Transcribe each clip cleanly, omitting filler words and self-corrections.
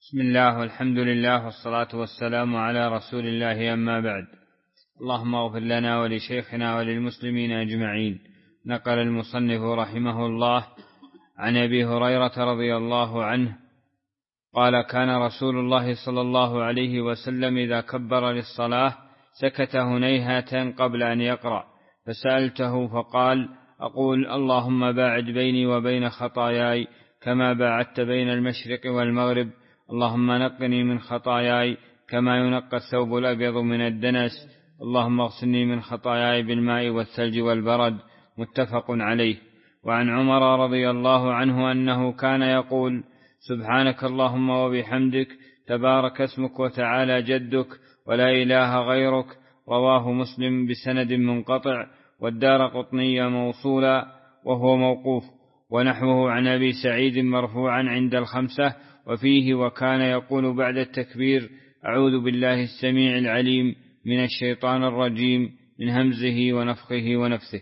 بسم الله والحمد لله والصلاة والسلام على رسول الله، أما بعد. اللهم اغفر لنا ولشيخنا وللمسلمين أجمعين. نقل المصنف رحمه الله عن أبي هريرة رضي الله عنه قال: كان رسول الله صلى الله عليه وسلم إذا كبر للصلاة سكت هنيهة قبل أن يقرأ، فسألته فقال: أقول اللهم باعد بيني وبين خطاياي كما باعدت بين المشرق والمغرب، اللهم نقني من خطاياي كما ينقى الثوب الأبيض من الدنس، اللهم اغسلني من خطاياي بالماء والثلج والبرد. متفق عليه. وعن عمر رضي الله عنه أنه كان يقول: سبحانك اللهم وبحمدك، تبارك اسمك وتعالى جدك، ولا إله غيرك. رواه مسلم بسند منقطع، والدارقطني موصولا وهو موقوف، ونحوه عن أبي سعيد مرفوعا عند الخمسة، وفيه: وكان يقول بعد التكبير: أعوذ بالله السميع العليم من الشيطان الرجيم، من همزه ونفخه ونفثه.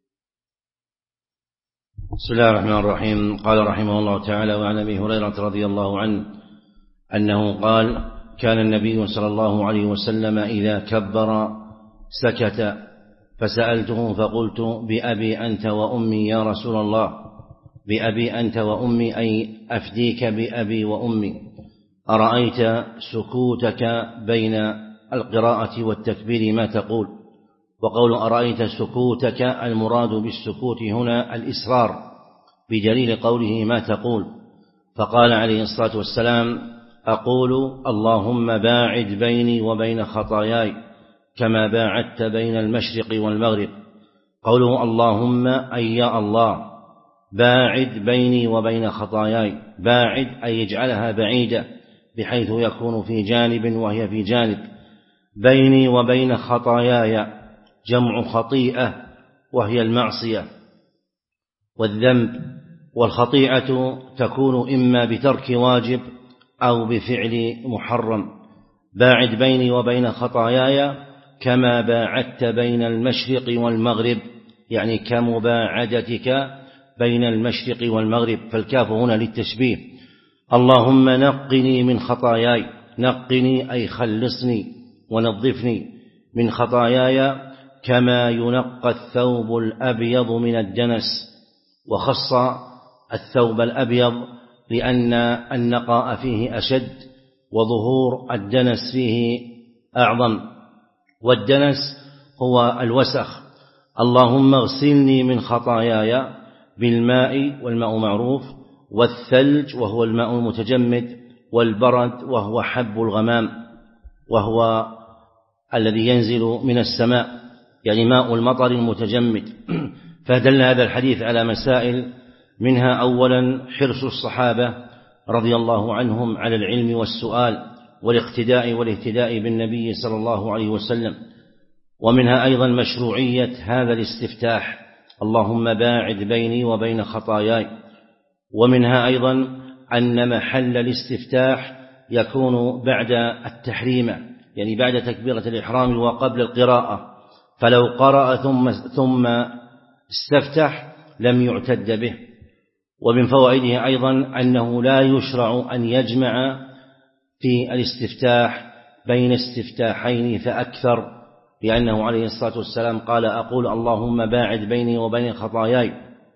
بسم الله الرحمن الرحيم. قال رحمه الله تعالى: وعن أبي هريرة رضي الله عنه أنه قال: كان النبي صلى الله عليه وسلم إذا كبر سكت، فسألته فقلت: بأبي أنت وأمي يا رسول الله، بأبي أنت وأمي أي أفديك بأبي وأمي، أرأيت سكوتك بين القراءة والتكبير ما تقول؟ وقول أرأيت سكوتك المراد بالسكوت هنا الإسرار، بدليل قوله ما تقول. فقال عليه الصلاة والسلام: أقول اللهم باعد بيني وبين خطاياي كما باعدت بين المشرق والمغرب. قوله اللهم أي يا الله، باعد بيني وبين خطاياي، باعد أي يجعلها بعيدة بحيث يكون في جانب وهي في جانب. بيني وبين خطاياي جمع خطيئة، وهي المعصية والذنب، والخطيئة تكون إما بترك واجب أو بفعل محرم. باعد بيني وبين خطاياي كما باعدت بين المشرق والمغرب، يعني كمباعدتك بين المشرق والمغرب، فالكاف هنا للتشبيه. اللهم نقني من خطاياي، نقني أي خلصني ونظفني من خطاياي كما ينقى الثوب الأبيض من الدنس. وخص الثوب الأبيض لأن النقاء فيه أشد، وظهور الدنس فيه أعظم، والدنس هو الوسخ. اللهم اغسلني من خطاياي بالماء، والماء معروف، والثلج وهو الماء المتجمد، والبرد وهو حب الغمام، وهو الذي ينزل من السماء، يعني ماء المطر المتجمد. فدل هذا الحديث على مسائل، منها أولا حرص الصحابة رضي الله عنهم على العلم والسؤال والاهتداء بالنبي صلى الله عليه وسلم. ومنها أيضا مشروعية هذا الاستفتاح: اللهم باعد بيني وبين خطاياي. ومنها أيضا أن محل الاستفتاح يكون بعد التحريمة، يعني بعد تكبيرة الإحرام وقبل القراءة، فلو قرأ ثم استفتح لم يعتد به. ومن فوائده أيضا أنه لا يشرع أن يجمع في الاستفتاح بين استفتاحين فأكثر، لأنه عليه الصلاة والسلام قال: أقول اللهم باعد بيني وبين خطاياي،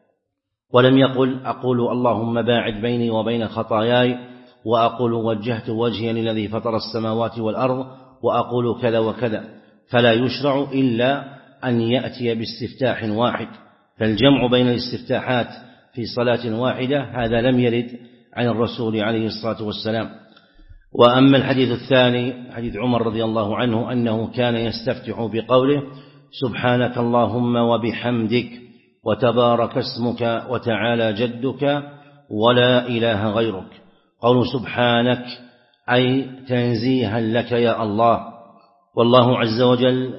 ولم يقل أقول اللهم باعد بيني وبين خطاياي وأقول وجهت وجهي للذي فطر السماوات والأرض وأقول كذا وكذا، فلا يشرع إلا أن يأتي باستفتاح واحد. فالجمع بين الاستفتاحات في صلاة واحدة هذا لم يرد عن الرسول عليه الصلاة والسلام. وأما الحديث الثاني حديث عمر رضي الله عنه أنه كان يستفتح بقوله: سبحانك اللهم وبحمدك، وتبارك اسمك وتعالى جدك، ولا إله غيرك. قول سبحانك أي تنزيها لك يا الله، والله عز وجل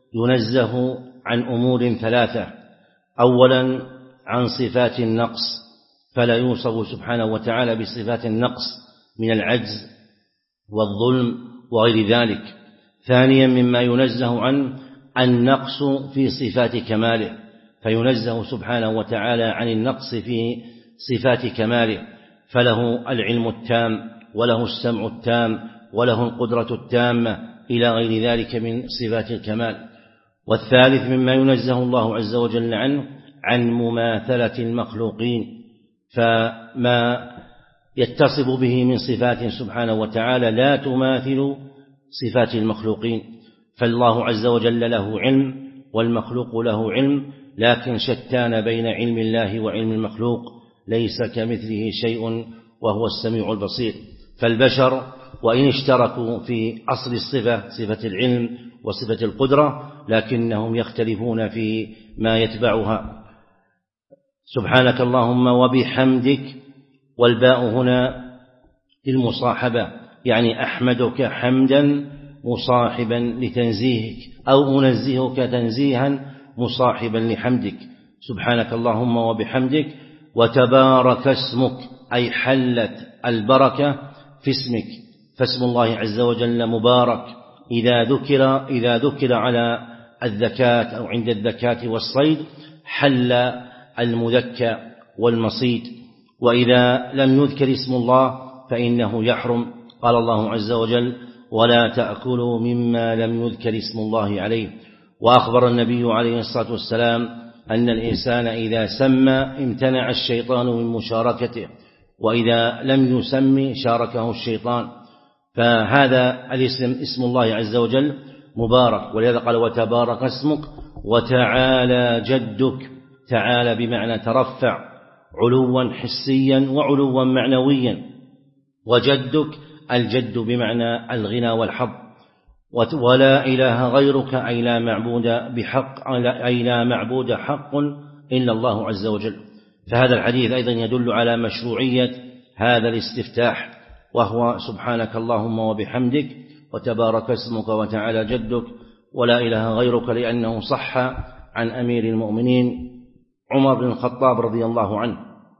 ينزه عن أمور ثلاثة: أولا عن صفات النقص، فلا يوصف سبحانه وتعالى بصفات النقص من العجز والظلم وغير ذلك. ثانيا مما ينزه عن النقص في صفات كماله، فينزه سبحانه وتعالى عن النقص في صفات كماله، فله العلم التام وله السمع التام وله القدرة التامة إلى غير ذلك من صفات الكمال. والثالث مما ينزه الله عز وجل عنه عن مماثلة المخلوقين، فما يتصف به من صفات سبحانه وتعالى لا تماثل صفات المخلوقين، فالله عز وجل له علم والمخلوق له علم، لكن شتان بين علم الله وعلم المخلوق، ليس كمثله شيء وهو السميع البصير. فالبشر وإن اشتركوا في أصل الصفة صفة العلم وصفة القدرة، لكنهم يختلفون في ما يتبعها. سبحانك اللهم وبحمدك، والباء هنا للمصاحبة، يعني أحمدك حمدا مصاحبا لتنزيهك، أو أنزهك تنزيها مصاحبا لحمدك. سبحانك اللهم وبحمدك. وتبارك اسمك، أي حلت البركة في اسمك، فاسم الله عز وجل مبارك إذا ذكر على الذكاة أو عند الذكاة والصيد حل المذكى والمصيد، وإذا لم يذكر اسم الله فإنه يحرم. قال الله عز وجل: ولا تأكلوا مما لم يذكر اسم الله عليه. وأخبر النبي عليه الصلاة والسلام أن الإنسان إذا سمى امتنع الشيطان من مشاركته، وإذا لم يسمي شاركه الشيطان. فهذا الاسم اسم الله عز وجل مبارك، ولهذا قال: وتبارك اسمك وتعالى جدك. تعالى بمعنى ترفع علوا حسيا وعلوا معنويا، وجدك الجد بمعنى الغنى والحظ. ولا إله غيرك، أي لا معبود حق إلا الله عز وجل. فهذا الحديث أيضا يدل على مشروعية هذا الاستفتاح، وهو سبحانك اللهم وبحمدك وتبارك اسمك وتعالى جدك ولا إله غيرك، لأنه صح عن أمير المؤمنين عمر بن الخطاب رضي الله عنه.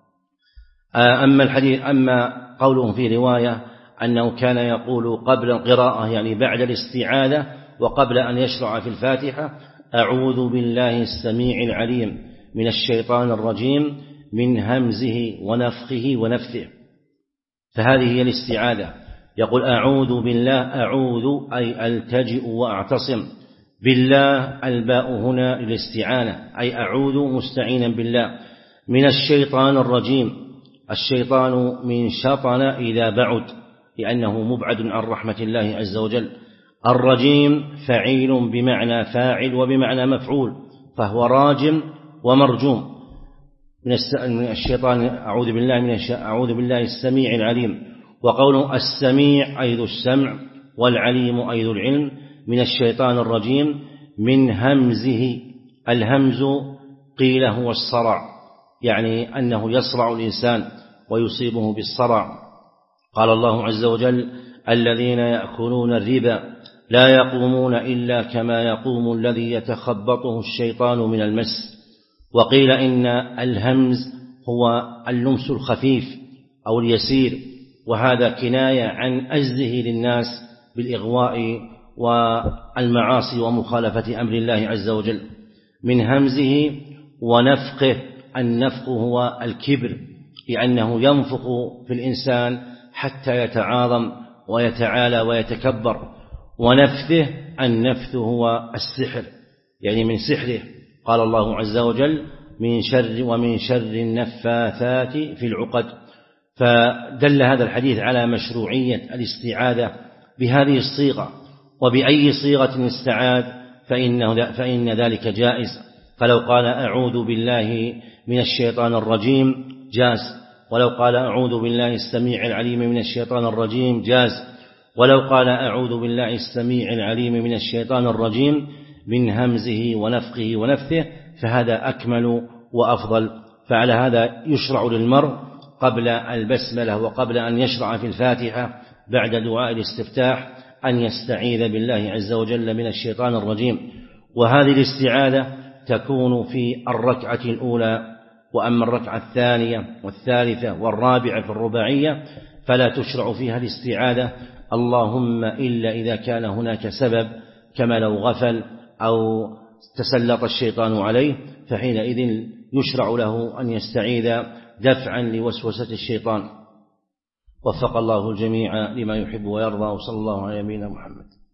أما قوله في رواية أنه كان يقول قبل القراءة، يعني بعد الاستعاذة وقبل أن يشرع في الفاتحة: أعوذ بالله السميع العليم من الشيطان الرجيم من همزه ونفخه ونفثه. فهذه هي الاستعاذة. يقول أعوذ بالله، أعوذ أي ألتجئ وأعتصم، بالله الباء هنا للاستعانة، أي أعوذ مستعينا بالله، من الشيطان الرجيم. الشيطان من شطن إذا بعد، لأنه مبعد عن رحمة الله عز وجل. الرجيم فعيل بمعنى فاعل وبمعنى مفعول، فهو راجم ومرجوم. من الشيطان أعوذ بالله السميع العليم. وقوله السميع أي ذو السمع، والعليم أي ذو العلم، من الشيطان الرجيم من همزه. الهمز قيل هو الصرع، يعني أنه يصرع الإنسان ويصيبه بالصرع. قال الله عز وجل: الذين يأكلون الربا لا يقومون إلا كما يقوم الذي يتخبطه الشيطان من المس. وقيل إن الهمز هو اللمس الخفيف أو اليسير، وهذا كناية عن أجزه للناس بالإغواء والمعاصي ومخالفة أمر الله عز وجل. من همزه ونفخه. النفخ هو الكبر، لأنه ينفخ في الإنسان حتى يتعاظم ويتعالى ويتكبر. ونفثه، النفث هو السحر، يعني من سحره. قال الله عز وجل: ومن شر النفاثات في العقد. فدل هذا الحديث على مشروعية الاستعاذة بهذه الصيغة، وبأي صيغة استعاذ فإن ذلك جائز. فلو قال أعوذ بالله من الشيطان الرجيم جاز، ولو قال أعوذ بالله السميع العليم من الشيطان الرجيم جاز، ولو قال أعوذ بالله السميع العليم من الشيطان الرجيم من همزه ونفخه ونفثه، فهذا أكمل وأفضل. فعلى هذا يشرع للمرء قبل البسملة وقبل أن يشرع في الفاتحة بعد دعاء الاستفتاح أن يستعيذ بالله عز وجل من الشيطان الرجيم. وهذه الاستعاذة تكون في الركعة الأولى، وأما الركعة الثانية والثالثة والرابعة في الرباعية فلا تشرع فيها الاستعاذة، اللهم إلا إذا كان هناك سبب، كما لو غفل أو تسلط الشيطان عليه، فحينئذ يشرع له أن يستعيذ دفعا لوسوسة الشيطان. وفق الله الجميع لما يحب ويرضى، وصلى الله على نبينا محمد.